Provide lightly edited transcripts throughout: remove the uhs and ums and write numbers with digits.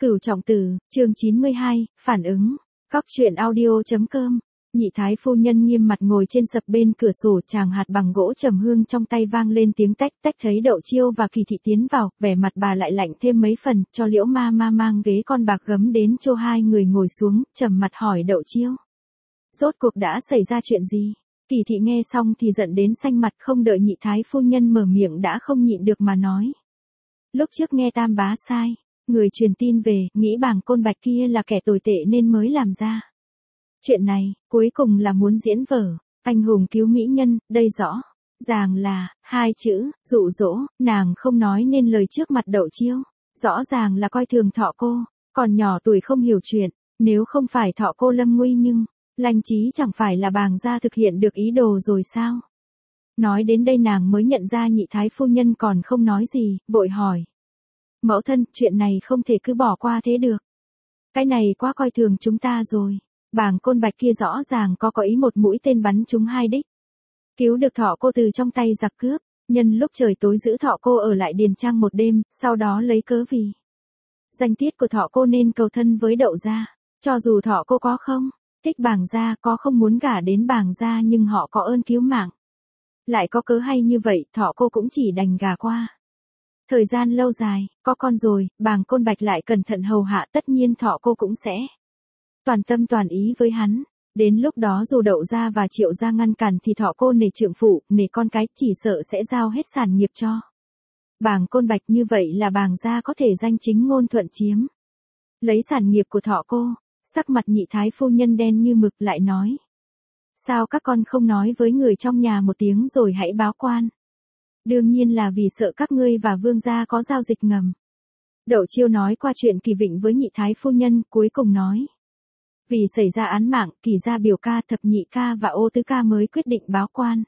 Cửu Trọng Tử, chương 92, phản ứng. Góc truyện audio.com. Nhị thái phu nhân nghiêm mặt ngồi trên sập bên cửa sổ, tràng hạt bằng gỗ trầm hương trong tay vang lên tiếng tách tách. Thấy Đậu Chiêu và Kỳ Thị tiến vào, vẻ mặt bà lại lạnh thêm mấy phần, cho Liễu ma ma mang ghế con bạc gấm đến cho hai người ngồi xuống, trầm mặt hỏi Đậu Chiêu. Rốt cuộc đã xảy ra chuyện gì? Kỳ Thị nghe xong thì giận đến xanh mặt, không đợi nhị thái phu nhân mở miệng đã không nhịn được mà nói. Lúc trước nghe Tam bá sai, người truyền tin về, nghĩ Bàng Côn Bạch kia là kẻ tồi tệ nên mới làm ra. Chuyện này, cuối cùng là muốn diễn vở, anh hùng cứu mỹ nhân, đây rõ ràng là, hai chữ, dụ dỗ, nàng không nói nên lời trước mặt Đậu Chiêu. Rõ ràng là coi thường Thọ cô, còn nhỏ tuổi không hiểu chuyện, nếu không phải Thọ cô lâm nguy nhưng, Lanh Chí chẳng phải là Bàng gia thực hiện được ý đồ rồi sao? Nói đến đây nàng mới nhận ra nhị thái phu nhân còn không nói gì, vội hỏi. Mẫu thân, chuyện này không thể cứ bỏ qua thế được. Cái này quá coi thường chúng ta rồi. Bàng Côn Bạch kia rõ ràng có ý một mũi tên bắn trúng hai đích. Cứu được Thọ cô từ trong tay giặc cướp, nhân lúc trời tối giữ Thọ cô ở lại Điền Trang một đêm, sau đó lấy cớ vì danh tiết của Thọ cô nên cầu thân với Đậu gia. Cho dù Thọ cô có không thích Bàng gia, có không muốn gả đến Bàng gia, nhưng họ có ơn cứu mạng. Lại có cớ hay như vậy, Thọ cô cũng chỉ đành gả qua. Thời gian lâu dài, có con rồi, Bàng Côn Bạch lại cẩn thận hầu hạ, tất nhiên Thọ cô cũng sẽ toàn tâm toàn ý với hắn. Đến lúc đó dù Đậu gia và Triệu gia ngăn cản thì Thọ cô nể trượng phụ, nể con cái, chỉ sợ sẽ giao hết sản nghiệp cho Bàng Côn Bạch. Như vậy là Bàng gia có thể danh chính ngôn thuận chiếm lấy sản nghiệp của Thọ cô. Sắc mặt nhị thái phu nhân đen như mực, lại nói. Sao các con không nói với người trong nhà một tiếng rồi hãy báo quan? Đương nhiên là vì sợ các ngươi và Vương gia có giao dịch ngầm. Đậu Chiêu nói qua chuyện Kỳ Vịnh với nhị thái phu nhân, cuối cùng nói. Vì xảy ra án mạng, Kỳ gia biểu ca, thập nhị ca và ô tứ ca mới quyết định báo quan.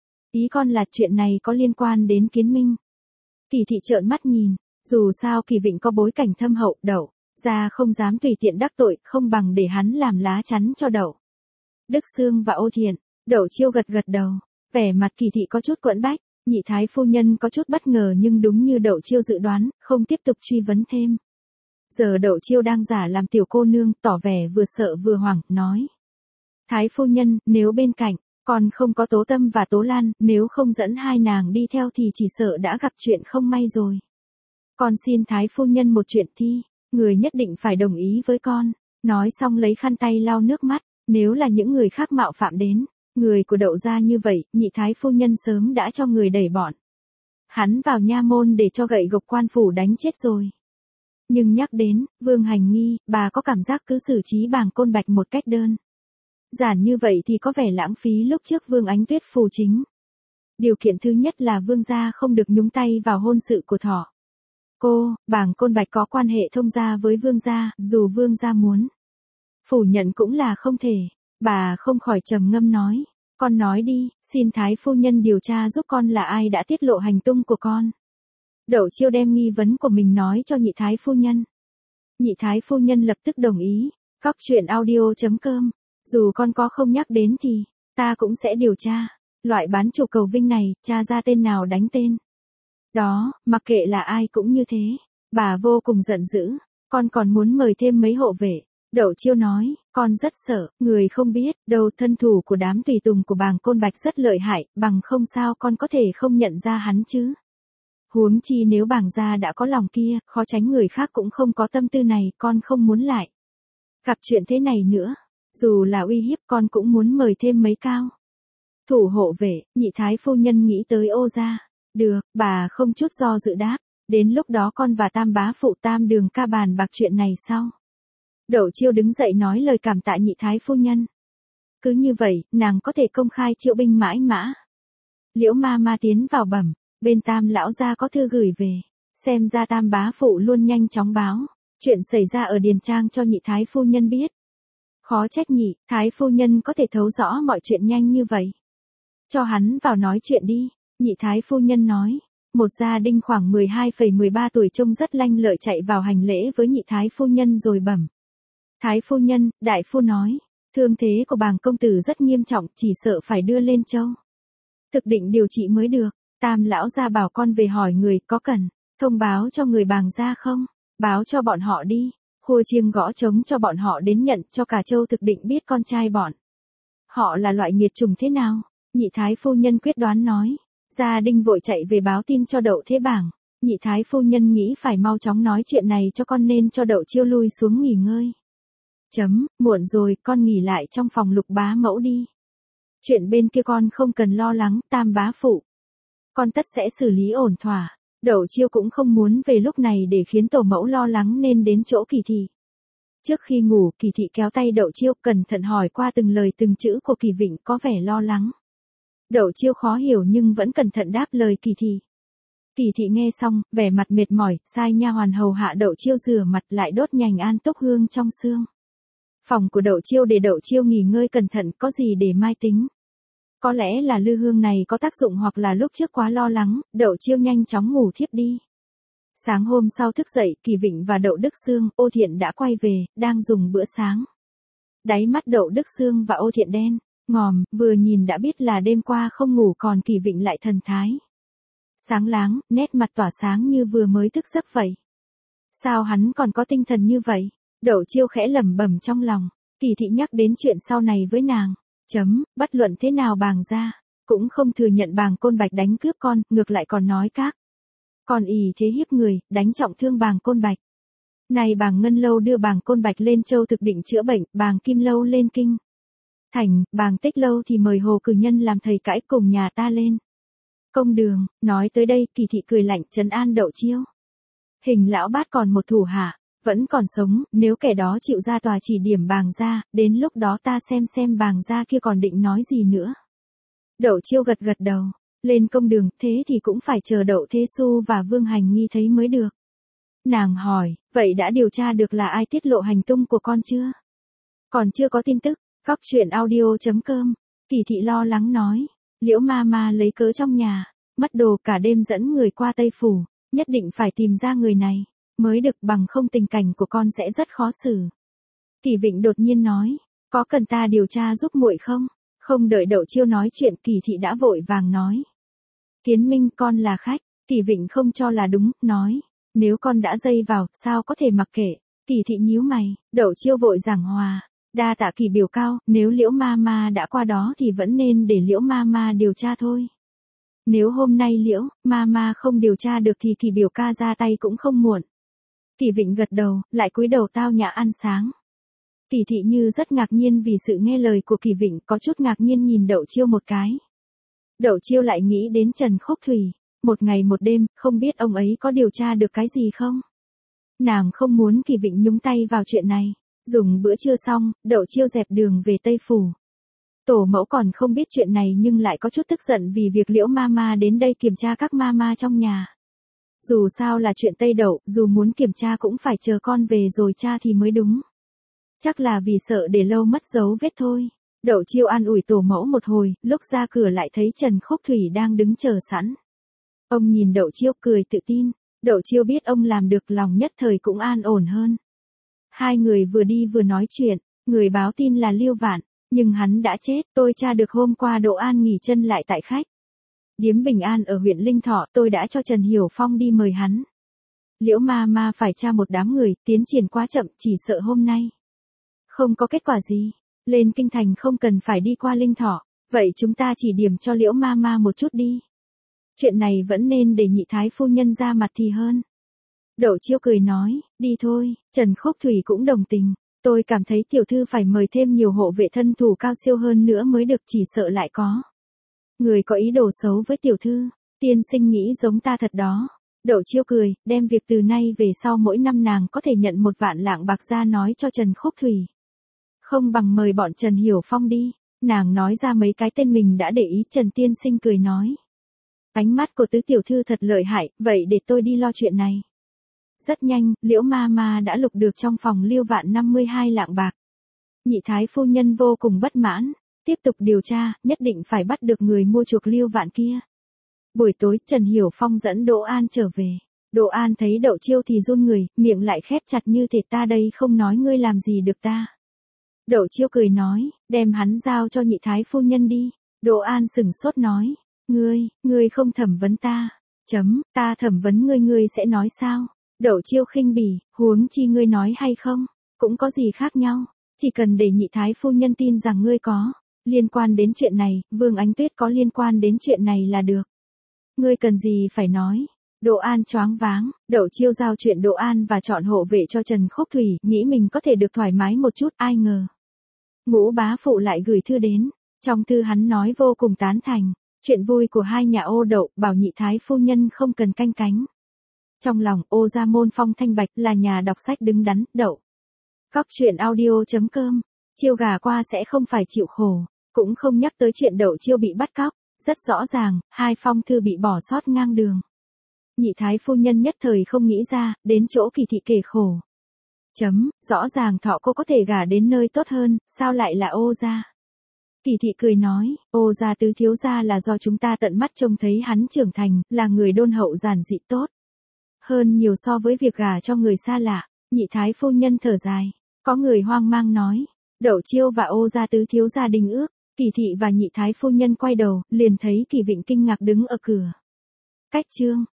Ý con là chuyện này có liên quan đến Kiến Minh. Kỳ Thị trợn mắt nhìn, dù sao Kỳ Vịnh có bối cảnh thâm hậu, Đậu gia không dám tùy tiện đắc tội, không bằng để hắn làm lá chắn cho Đậu Đức Xương và Ô Thiện. Đậu Chiêu gật gật đầu, vẻ mặt Kỳ Thị có chút quẫn bách. Nhị thái phu nhân có chút bất ngờ, nhưng đúng như Đậu Chiêu dự đoán, không tiếp tục truy vấn thêm. Giờ Đậu Chiêu đang giả làm tiểu cô nương, tỏ vẻ vừa sợ vừa hoảng, nói. Thái phu nhân, nếu bên cạnh còn không có Tố Tâm và Tố Lan, nếu không dẫn hai nàng đi theo thì chỉ sợ đã gặp chuyện không may rồi. Con xin thái phu nhân một chuyện thi, người nhất định phải đồng ý với con. Nói xong lấy khăn tay lau nước mắt. Nếu là những người khác mạo phạm đến người của Đậu gia như vậy, nhị thái phu nhân sớm đã cho người đẩy bọn hắn vào nha môn để cho gậy gộc quan phủ đánh chết rồi. Nhưng nhắc đến Vương Hành Nghi, bà có cảm giác cứ xử trí Bàng Côn Bạch một cách đơn giản như vậy thì có vẻ lãng phí lúc trước Vương Ánh Tuyết phù chính. Điều kiện thứ nhất là Vương gia không được nhúng tay vào hôn sự của Thọ cô. Bàng Côn Bạch có quan hệ thông gia với Vương gia, dù Vương gia muốn phủ nhận cũng là không thể. Bà không khỏi trầm ngâm nói. Con nói đi, xin thái phu nhân điều tra giúp con là ai đã tiết lộ hành tung của con. Đậu Chiêu đem nghi vấn của mình nói cho nhị thái phu nhân. Nhị thái phu nhân lập tức đồng ý. Góc truyện audio.com. Dù con có không nhắc đến thì ta cũng sẽ điều tra. Loại bán chủ cầu vinh này, tra ra tên nào đánh tên đó, mặc kệ là ai cũng như thế. Bà vô cùng giận dữ. Con còn muốn mời thêm mấy hộ vệ. Đậu Chiêu nói, con rất sợ, người không biết, đâu thân thủ của đám tùy tùng của Bàng Côn Bạch rất lợi hại, bằng không sao con có thể không nhận ra hắn chứ. Huống chi nếu Bàng gia đã có lòng kia, khó tránh người khác cũng không có tâm tư này, con không muốn lại gặp chuyện thế này nữa. Dù là uy hiếp, con cũng muốn mời thêm mấy cao thủ hộ vệ. Nhị thái phu nhân nghĩ tới Ô gia. Được, bà không chút do dự đáp. Đến lúc đó con và Tam bá phụ Tam đường ca bàn bạc chuyện này sau. Đậu Chiêu đứng dậy nói lời cảm tạ nhị thái phu nhân. Cứ như vậy, nàng có thể công khai triệu binh mãi mã. Liễu ma ma tiến vào bẩm, bên Tam lão gia có thư gửi về. Xem ra Tam bá phụ luôn nhanh chóng báo chuyện xảy ra ở Điền Trang cho nhị thái phu nhân biết. Khó trách nhị thái phu nhân có thể thấu rõ mọi chuyện nhanh như vậy. Cho hắn vào nói chuyện đi. Nhị thái phu nhân nói. Một gia đình khoảng 12,13 tuổi trông rất lanh lợi chạy vào hành lễ với nhị thái phu nhân rồi bẩm. Thái phu nhân, đại phu nói, thương thế của Bàng công tử rất nghiêm trọng, chỉ sợ phải đưa lên châu thực định điều trị mới được. Tam lão gia bảo con về hỏi người có cần thông báo cho người Bàng gia không? Báo cho bọn họ đi. khua chiêng gõ trống cho bọn họ đến nhận cho cả châu thực định biết con trai bọn. Họ là loại nghiệt chủng thế nào? Nhị thái phu nhân quyết đoán nói. Gia Đinh vội chạy về báo tin cho Đậu Thế Bảng. Nhị thái phu nhân nghĩ phải mau chóng nói chuyện này cho con nên cho Đậu Chiêu lui xuống nghỉ ngơi. Muộn rồi, con nghỉ lại trong phòng Lục bá mẫu đi. Chuyện bên kia con không cần lo lắng, Tam bá phụ. Con tất sẽ xử lý ổn thỏa. Đậu Chiêu cũng không muốn về lúc này để khiến tổ mẫu lo lắng nên đến chỗ Kỳ Thị. Trước khi ngủ, Kỳ Thị kéo tay Đậu Chiêu cẩn thận hỏi qua từng lời từng chữ của Kỳ Vịnh có vẻ lo lắng. Đậu Chiêu khó hiểu nhưng vẫn cẩn thận đáp lời Kỳ Thị. Kỳ Thị nghe xong, vẻ mặt mệt mỏi, sai nha hoàn hầu hạ Đậu Chiêu rửa mặt lại đốt nhành an túc hương trong xương. Phòng của Đậu Chiêu để Đậu Chiêu nghỉ ngơi cẩn thận, có gì để mai tính. Có lẽ là lư hương này có tác dụng hoặc là lúc trước quá lo lắng, Đậu Chiêu nhanh chóng ngủ thiếp đi. Sáng hôm sau thức dậy, Kỳ Vịnh và Đậu Đức Xương, Ô Thiện đã quay về, đang dùng bữa sáng. Đáy mắt Đậu Đức Xương và Ô Thiện đen ngòm, vừa nhìn đã biết là đêm qua không ngủ, còn Kỳ Vịnh lại thần thái sáng láng, nét mặt tỏa sáng như vừa mới thức giấc vậy. Sao hắn còn có tinh thần như vậy? Đậu Chiêu khẽ lẩm bẩm trong lòng. Kỳ Thị nhắc đến chuyện sau này với nàng. Bất luận thế nào Bàng gia cũng không thừa nhận Bàng Côn Bạch đánh cướp con, ngược lại còn nói các con ỷ thế hiếp người, đánh trọng thương Bàng Côn Bạch. Này Bàng Ngân Lâu đưa Bàng Côn Bạch lên châu thực định chữa bệnh, Bàng Kim Lâu lên kinh thành, Bàng Tích Lâu thì mời Hồ Cử Nhân làm thầy cãi cùng nhà ta lên công đường. Nói tới đây, Kỳ Thị cười lạnh trấn an Đậu Chiêu. Hình lão bát còn một thủ hạ, vẫn còn sống, nếu kẻ đó chịu ra tòa chỉ điểm Bàng gia, đến lúc đó ta xem Bàng gia kia còn định nói gì nữa. Đậu Chiêu gật gật đầu. Lên công đường, thế thì cũng phải chờ Đậu Thế Xu và Vương Hành Nghi thấy mới được. Nàng hỏi, vậy đã điều tra được là ai tiết lộ hành tung của con chưa? Còn chưa có tin tức. Góc truyện audio.com. Kỳ Thị lo lắng nói. Liễu ma ma lấy cớ trong nhà, mất đồ cả đêm dẫn người qua Tây Phủ, nhất định phải tìm ra người này mới được, bằng không tình cảnh của con sẽ rất khó xử. Kỳ Vịnh đột nhiên nói, có cần ta điều tra giúp muội không? Không đợi Đậu Chiêu nói chuyện, Kỳ Thị đã vội vàng nói. Kiến Minh, con là khách. Kỳ Vịnh không cho là đúng, nói, nếu con đã dây vào, sao có thể mặc kệ. Kỳ Thị nhíu mày. Đậu Chiêu vội giảng hòa. Đa tạ Kỳ biểu cao, nếu Liễu ma ma đã qua đó thì vẫn nên để Liễu ma ma điều tra thôi. Nếu hôm nay Liễu ma ma không điều tra được thì Kỳ biểu ca ra tay cũng không muộn. Kỳ Vịnh gật đầu, lại cúi đầu tao nhã ăn sáng. Kỳ Thị như rất ngạc nhiên vì sự nghe lời của Kỳ Vịnh, có chút ngạc nhiên nhìn Đậu Chiêu một cái. Đậu Chiêu lại nghĩ đến Trần Khúc Thủy, một ngày một đêm, không biết ông ấy có điều tra được cái gì không? Nàng không muốn Kỳ Vịnh nhúng tay vào chuyện này. Dùng bữa trưa xong, Đậu Chiêu dẹp đường về Tây Phủ. Tổ mẫu còn không biết chuyện này nhưng lại có chút tức giận vì việc Liễu ma ma đến đây kiểm tra các ma ma trong nhà. Dù sao là chuyện Tây Đậu, dù muốn kiểm tra cũng phải chờ con về rồi tra thì mới đúng. Chắc là vì sợ để lâu mất dấu vết thôi. Đậu Chiêu an ủi tổ mẫu một hồi, lúc ra cửa lại thấy Trần Khúc Thủy đang đứng chờ sẵn. Ông nhìn Đậu Chiêu cười tự tin. Đậu Chiêu biết ông làm được, lòng nhất thời cũng an ổn hơn. Hai người vừa đi vừa nói chuyện, người báo tin là Liêu Vạn, nhưng hắn đã chết, tôi tra được hôm qua Đỗ An nghỉ chân lại tại khách điếm Bình An ở huyện Linh Thọ, tôi đã cho Trần Hiểu Phong đi mời hắn. Liễu ma ma phải tra một đám người, tiến triển quá chậm, chỉ sợ hôm nay không có kết quả gì. Lên kinh thành không cần phải đi qua Linh Thọ, vậy chúng ta chỉ điểm cho Liễu ma ma một chút đi. Chuyện này vẫn nên để nhị thái phu nhân ra mặt thì hơn. Đậu Chiêu cười nói, đi thôi. Trần Khúc Thủy cũng đồng tình. Tôi cảm thấy tiểu thư phải mời thêm nhiều hộ vệ thân thủ cao siêu hơn nữa mới được, chỉ sợ lại có người có ý đồ xấu với tiểu thư. Tiên sinh nghĩ giống ta thật đó. Đậu Chiêu cười, đem việc từ nay về sau mỗi năm nàng có thể nhận 1 vạn lạng bạc ra nói cho Trần Khúc Thủy. Không bằng mời bọn Trần Hiểu Phong đi. Nàng nói ra mấy cái tên mình đã để ý. Trần tiên sinh cười nói, ánh mắt của tứ tiểu thư thật lợi hại, vậy để tôi đi lo chuyện này. Rất nhanh, Liễu ma ma đã lục được trong phòng Liêu Vạn 52 lạng bạc. Nhị thái phu nhân vô cùng bất mãn, tiếp tục điều tra, nhất định phải bắt được người mua chuộc Liêu Vạn kia. Buổi tối, Trần Hiểu Phong dẫn Đỗ An trở về. Đỗ An thấy Đậu Chiêu thì run người, miệng lại khép chặt như thể ta đây không nói ngươi làm gì được ta. Đậu Chiêu cười nói, đem hắn giao cho nhị thái phu nhân đi. Đỗ An sừng sốt nói, ngươi không thẩm vấn ta. Ta thẩm vấn ngươi, ngươi sẽ nói sao? Đậu Chiêu khinh bỉ, huống chi ngươi nói hay không, cũng có gì khác nhau, chỉ cần để nhị thái phu nhân tin rằng ngươi có liên quan đến chuyện này, Vương Ánh Tuyết có liên quan đến chuyện này là được. Ngươi cần gì phải nói. Đỗ An choáng váng, Đậu Chiêu giao chuyện Đỗ An và chọn hộ vệ cho Trần Khúc Thủy, nghĩ mình có thể được thoải mái một chút, ai ngờ. Ngũ bá phụ lại gửi thư đến, trong thư hắn nói vô cùng tán thành, chuyện vui của hai nhà Ô Đậu, bảo nhị thái phu nhân không cần canh cánh. Trong lòng Ô gia môn phong thanh bạch là nhà đọc sách đứng đắn, Đậu. Cóc truyện audio.com, Chiêu gà qua sẽ không phải chịu khổ, cũng không nhắc tới chuyện Đậu Chiêu bị bắt cóc, rất rõ ràng, hai phong thư bị bỏ sót ngang đường. Nhị thái phu nhân nhất thời không nghĩ ra, đến chỗ Kỳ thị kể khổ. Rõ ràng Thọ cô có thể gả đến nơi tốt hơn, sao lại là Ô gia? Kỳ thị cười nói, Ô gia tứ thiếu gia là do chúng ta tận mắt trông thấy hắn trưởng thành, là người đôn hậu giản dị tốt. Hơn nhiều so với việc gả cho người xa lạ, nhị thái phu nhân thở dài. Có người hoang mang nói, Đậu Chiêu và Ô gia tứ thiếu gia đình ước. Kỳ thị và nhị thái phu nhân quay đầu, liền thấy Kỳ Vịnh kinh ngạc đứng ở cửa. Cách chương